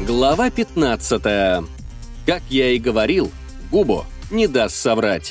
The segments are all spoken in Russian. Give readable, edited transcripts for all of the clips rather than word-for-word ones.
Глава 15. Как я и говорил, Губо не даст соврать.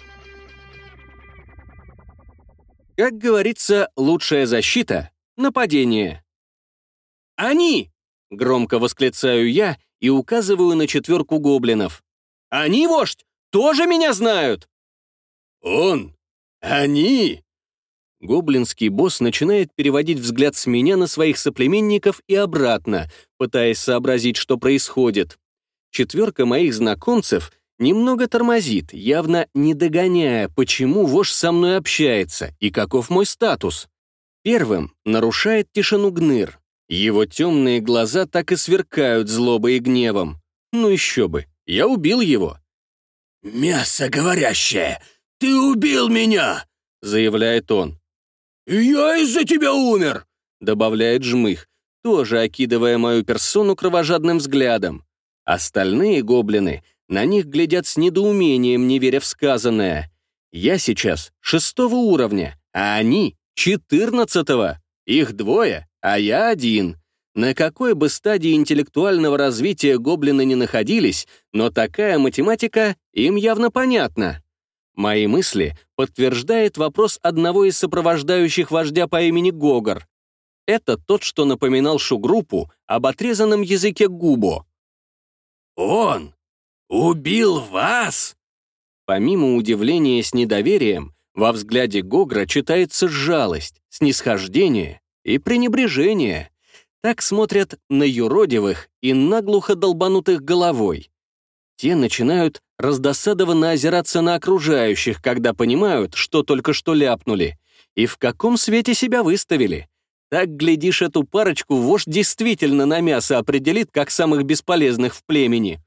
Как говорится, лучшая защита — нападение. «Они!» — громко восклицаю я и указываю на 4 гоблинов. «Они, вождь, тоже меня знают!» «Он! Они!» Гоблинский босс начинает переводить взгляд с меня на своих соплеменников и обратно, пытаясь сообразить, что происходит. 4 моих знакомцев немного тормозит, явно не догоняя, почему вождь со мной общается и каков мой статус. Первым нарушает тишину Гныр. Его темные глаза так и сверкают злобой и гневом. Ну еще бы, я убил его. «Мясо говорящее! Ты убил меня!» — заявляет он. «И я из-за тебя умер!» — добавляет Жмых, тоже окидывая мою персону кровожадным взглядом. Остальные гоблины на них глядят с недоумением, не веря в сказанное. Я сейчас 6 уровня, а они 14-го. Их 2, а я 1. На какой бы стадии интеллектуального развития гоблины не находились, но такая математика им явно понятна. Мои мысли подтверждает вопрос одного из сопровождающих вождя по имени Гогор. Это тот, что напоминал Шугруппу об отрезанном языке Губо. «Он убил вас?» Помимо удивления с недоверием, во взгляде Гогра читается жалость, снисхождение и пренебрежение. Так смотрят на юродивых и наглухо долбанутых головой. Те начинают раздосадованно озираться на окружающих, когда понимают, что только что ляпнули, и в каком свете себя выставили. Так, глядишь, эту парочку вождь действительно на мясо определит, как самых бесполезных в племени.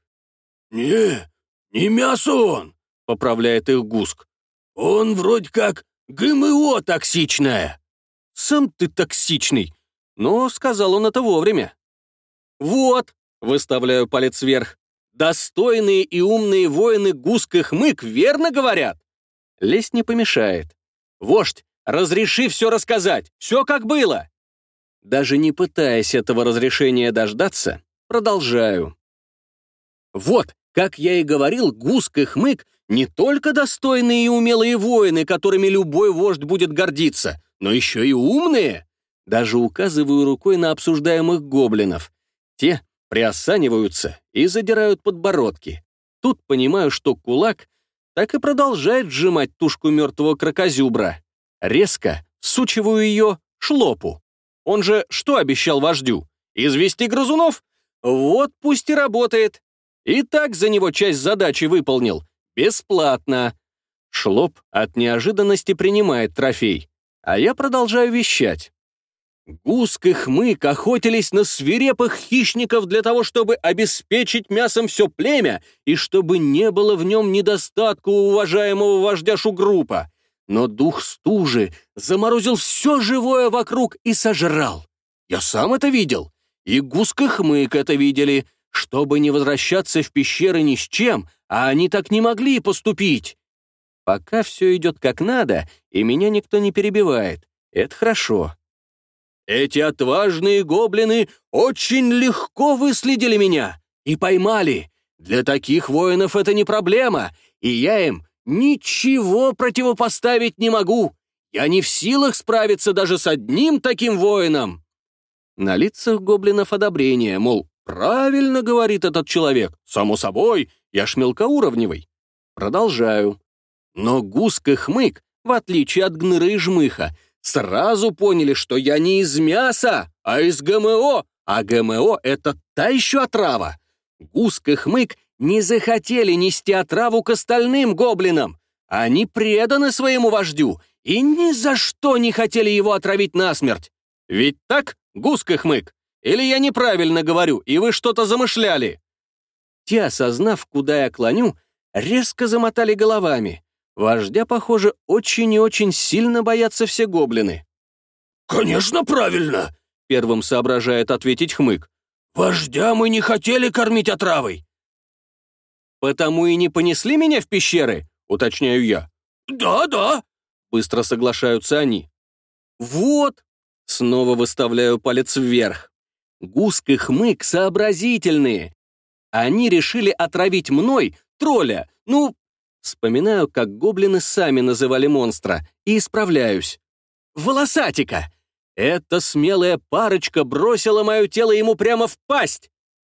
Не мясо он», — поправляет их Гуск. «Он вроде как ГМО токсичное». «Сам ты токсичный», но сказал он это вовремя. «Вот», — выставляю палец вверх, «достойные и умные воины Гуск и Хмык верно говорят?» Лезть не помешает. «Вождь, разреши все рассказать, все как было!» Даже не пытаясь этого разрешения дождаться, продолжаю. «Вот, как я и говорил, Гуск и Хмык не только достойные и умелые воины, которыми любой вождь будет гордиться, но еще и умные!» Даже указываю рукой на обсуждаемых гоблинов. Те приосаниваются и задирают подбородки. Тут понимаю, что кулак так и продолжает сжимать тушку мертвого кракозюбра. Резко всучиваю ее Шлопу. Он же что обещал вождю? Извести грызунов? Вот пусть и работает. И так за него часть задачи выполнил. Бесплатно. Шлоп от неожиданности принимает трофей. А я продолжаю вещать. Гуск и Хмык охотились на свирепых хищников для того, чтобы обеспечить мясом все племя и чтобы не было в нем недостатка у уважаемого вождя Шугруппа. Но дух стужи заморозил все живое вокруг и сожрал. Я сам это видел. И Гуск и Хмык это видели. Чтобы не возвращаться в пещеры ни с чем, а они так не могли поступить. Пока все идет как надо, и меня никто не перебивает. Это хорошо. Эти отважные гоблины очень легко выследили меня и поймали. Для таких воинов это не проблема, и я им ничего противопоставить не могу. Я не в силах справиться даже с одним таким воином. На лицах гоблинов одобрение, мол, правильно говорит этот человек. Само собой, я ж мелкоуровневый. Продолжаю. Но Гуск и Хмык, в отличие от Гныры и Жмыха, сразу поняли, что я не из мяса, а из ГМО, а ГМО — это та еще отрава. Гуск и Хмык не захотели нести отраву к остальным гоблинам. Они преданы своему вождю и ни за что не хотели его отравить насмерть. Ведь так, Гуск и Хмык? Или я неправильно говорю, и вы что-то замышляли?» Те, осознав, куда я клоню, резко замотали головами. Вождя, похоже, очень и очень сильно боятся все гоблины. «Конечно, правильно!» — первым соображает ответить Хмык. «Вождя мы не хотели кормить отравой!» «Потому и не понесли меня в пещеры?» — уточняю я. «Да!» — быстро соглашаются они. «Вот!» — снова выставляю палец вверх. Гуск и Хмык сообразительные. Они решили отравить мной, тролля, вспоминаю, как гоблины сами называли монстра, и исправляюсь. Волосатика! Эта смелая парочка бросила мое тело ему прямо в пасть.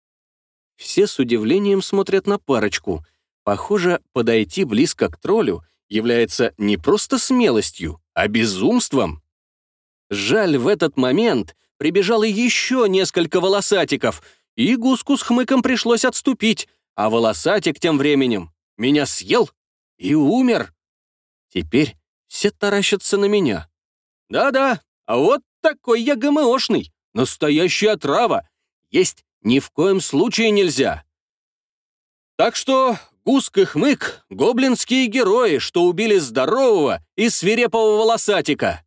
Все с удивлением смотрят на парочку. Похоже, подойти близко к троллю является не просто смелостью, а безумством. Жаль, в этот момент прибежало еще несколько волосатиков, и Гуску с Хмыком пришлось отступить, а волосатик тем временем меня съел и умер. Теперь все таращатся на меня. Да-да, а вот такой я ГМОшный, настоящая отрава. Есть ни в коем случае нельзя. Так что Гуск и Хмык — гоблинские герои, что убили здорового и свирепого волосатика.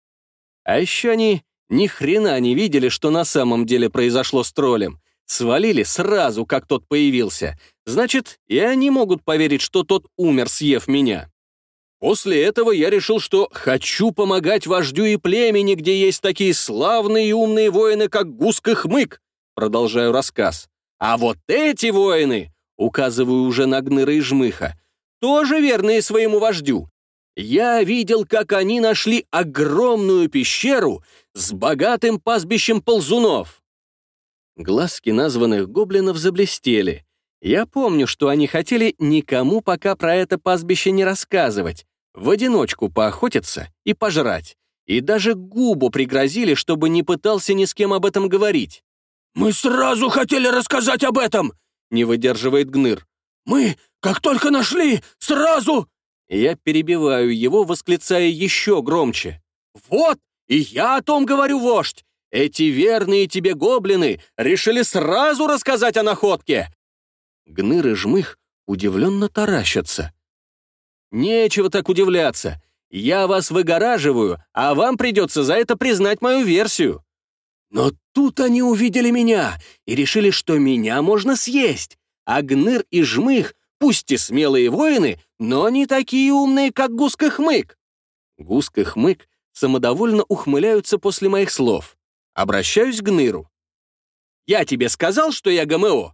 А еще они ни хрена не видели, что на самом деле произошло с троллем. Свалили сразу, как тот появился. Значит, и они могут поверить, что тот умер, съев меня. После этого я решил, что хочу помогать вождю и племени, где есть такие славные и умные воины, как Гуск и Хмык. Продолжаю рассказ. А вот эти воины, указываю уже на Гныра и Жмыха, тоже верные своему вождю. Я видел, как они нашли огромную пещеру с богатым пастбищем ползунов. Глазки названных гоблинов заблестели. Я помню, что они хотели никому пока про это пастбище не рассказывать, в одиночку поохотиться и пожрать. И даже Губу пригрозили, чтобы не пытался ни с кем об этом говорить. «Мы сразу хотели рассказать об этом!» — не выдерживает Гныр. «Мы, как только нашли, сразу...» Я перебиваю его, восклицая еще громче. «Вот, и я о том говорю, вождь! Эти верные тебе гоблины решили сразу рассказать о находке!» Гныр и Жмых удивленно таращатся. «Нечего так удивляться. Я вас выгораживаю, а вам придется за это признать мою версию». Но тут они увидели меня и решили, что меня можно съесть. А Гныр и Жмых, пусть и смелые воины, но не такие умные, как Гуск и Хмык. Гуск и Хмык самодовольно ухмыляются после моих слов. Обращаюсь к Гныру. «Я тебе сказал, что я ГМО?»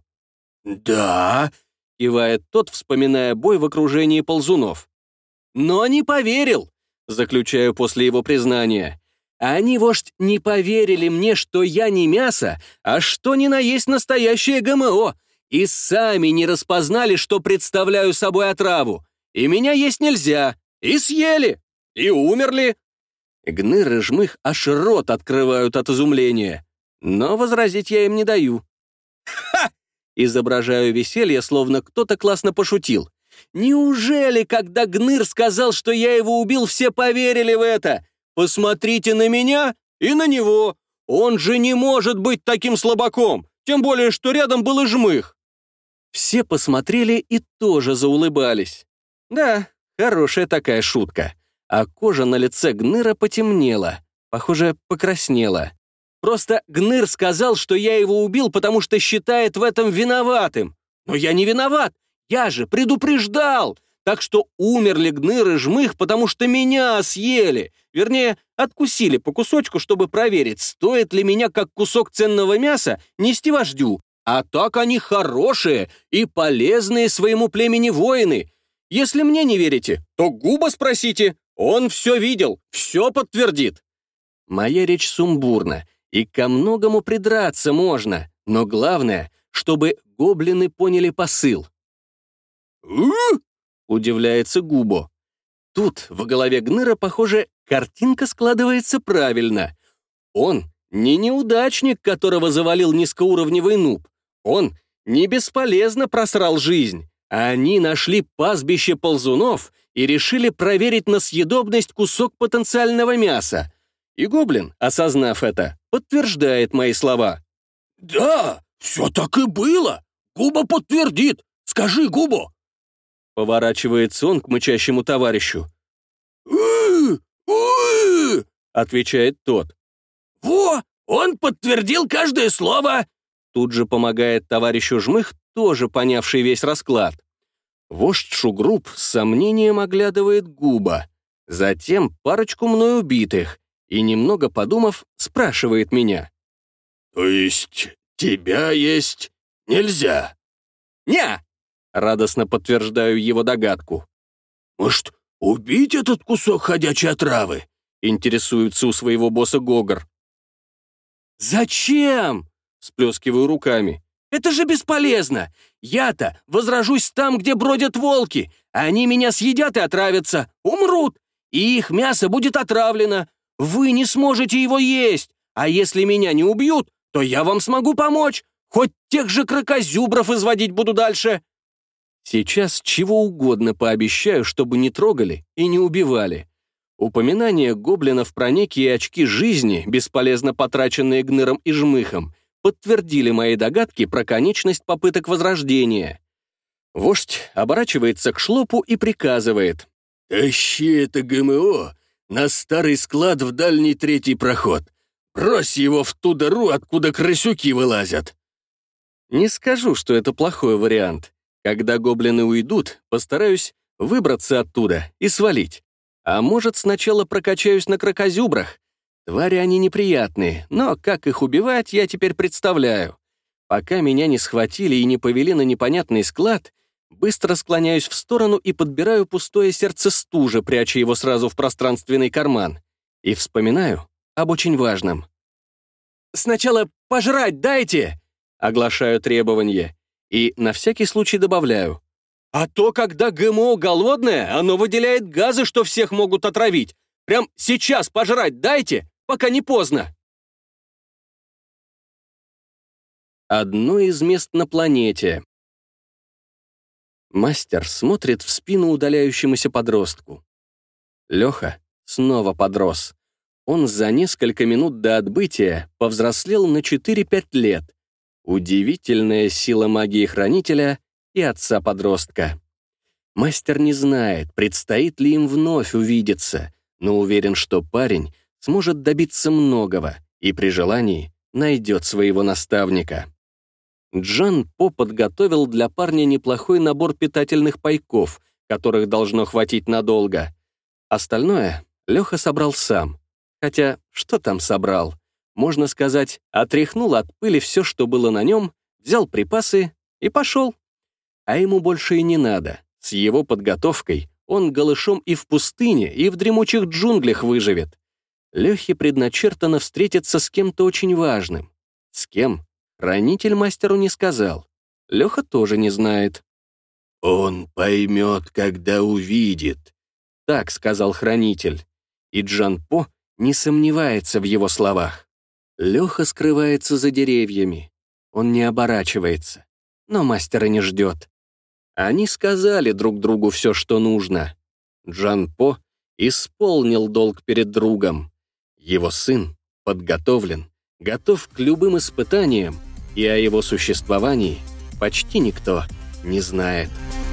«Да», — кивает тот, вспоминая бой в окружении ползунов. «Но не поверил», — заключаю после его признания. «Они, вождь, не поверили мне, что я не мясо, а что ни на есть настоящее ГМО, и сами не распознали, что представляю собой отраву. И меня есть нельзя, и съели, и умерли». Гныр и Жмых аж рот открывают от изумления, но возразить я им не даю. «Ха!» — изображаю веселье, словно кто-то классно пошутил. «Неужели, когда Гныр сказал, что я его убил, все поверили в это? Посмотрите на меня и на него. Он же не может быть таким слабаком, тем более, что рядом был и Жмых». Все посмотрели и тоже заулыбались. Да, хорошая такая шутка. А кожа на лице Гныра потемнела, похоже, покраснела. Просто Гныр сказал, что я его убил, потому что считает в этом виноватым. Но я не виноват, я же предупреждал. Так что умерли Гныр и Жмых, потому что меня съели. Вернее, откусили по кусочку, чтобы проверить, стоит ли меня, как кусок ценного мяса, нести вождю. А так они хорошие и полезные своему племени воины. Если мне не верите, то Губа спросите. Он все видел, все подтвердит. Моя речь сумбурна, и ко многому придраться можно, но главное, чтобы гоблины поняли посыл. Удивляется Губо. Тут в голове Гныра, похоже, картинка складывается правильно. Он не неудачник, которого завалил низкоуровневый нуб. Он не бесполезно просрал жизнь. Они нашли пастбище ползунов и решили проверить на съедобность кусок потенциального мяса. И гоблин, осознав это, подтверждает мои слова. «Да, все так и было. Губа подтвердит. Скажи, Губо». Поворачивается он к мычащему товарищу. Отвечает тот. «Во, он подтвердил каждое слово!» Тут же помогает товарищу Жмых, тоже понявший весь расклад. Вождь Шугруб с сомнением оглядывает Губа, затем парочку мной убитых и, немного подумав, спрашивает меня. То есть тебя есть нельзя? «Не!» — радостно подтверждаю его догадку. Может, убить этот кусок ходячей отравы? Интересуется у своего босса Гогор. «Зачем?» — всплескиваю руками. «Это же бесполезно! Я-то возражусь там, где бродят волки. Они меня съедят и отравятся, умрут, и их мясо будет отравлено. Вы не сможете его есть, а если меня не убьют, то я вам смогу помочь. Хоть тех же кракозюбров изводить буду дальше». Сейчас чего угодно пообещаю, чтобы не трогали и не убивали. Упоминание гоблинов про некие очки жизни, бесполезно потраченные Гныром и Жмыхом, подтвердили мои догадки про конечность попыток возрождения. Вождь оборачивается к Шлопу и приказывает: «Тащи это ГМО на старый склад в дальний третий проход. Брось его в ту дыру, откуда крысюки вылазят». Не скажу, что это плохой вариант. Когда гоблины уйдут, постараюсь выбраться оттуда и свалить. А может, сначала прокачаюсь на кракозюбрах? Твари они неприятные, но как их убивать, я теперь представляю. Пока меня не схватили и не повели на непонятный склад, быстро склоняюсь в сторону и подбираю пустое сердце стужи, пряча его сразу в пространственный карман. И вспоминаю об очень важном. «Сначала пожрать дайте!» — оглашаю требование. И на всякий случай добавляю: «А то, когда ГМО голодное, оно выделяет газы, что всех могут отравить. Прям сейчас пожрать дайте, пока не поздно». Одно из мест на планете. Мастер смотрит в спину удаляющемуся подростку. Леха снова подрос. Он за несколько минут до отбытия повзрослел на 4-5 лет. Удивительная сила магии Хранителя и отца-подростка. Мастер не знает, предстоит ли им вновь увидеться, но уверен, что парень сможет добиться многого и при желании найдет своего наставника. Джан По подготовил для парня неплохой набор питательных пайков, которых должно хватить надолго. Остальное Леха собрал сам. Хотя, что там собрал? Можно сказать, отряхнул от пыли все, что было на нем, взял припасы и пошел. А ему больше и не надо. С его подготовкой он голышом и в пустыне, и в дремучих джунглях выживет. Лехе предначертано встретиться с кем-то очень важным. С кем? Хранитель мастеру не сказал. Леха тоже не знает. «Он поймет, когда увидит», — так сказал хранитель. И Джан По не сомневается в его словах. Леха скрывается за деревьями. Он не оборачивается, но мастера не ждет. Они сказали друг другу все, что нужно. Джан По исполнил долг перед другом. Его сын подготовлен, готов к любым испытаниям, и о его существовании почти никто не знает.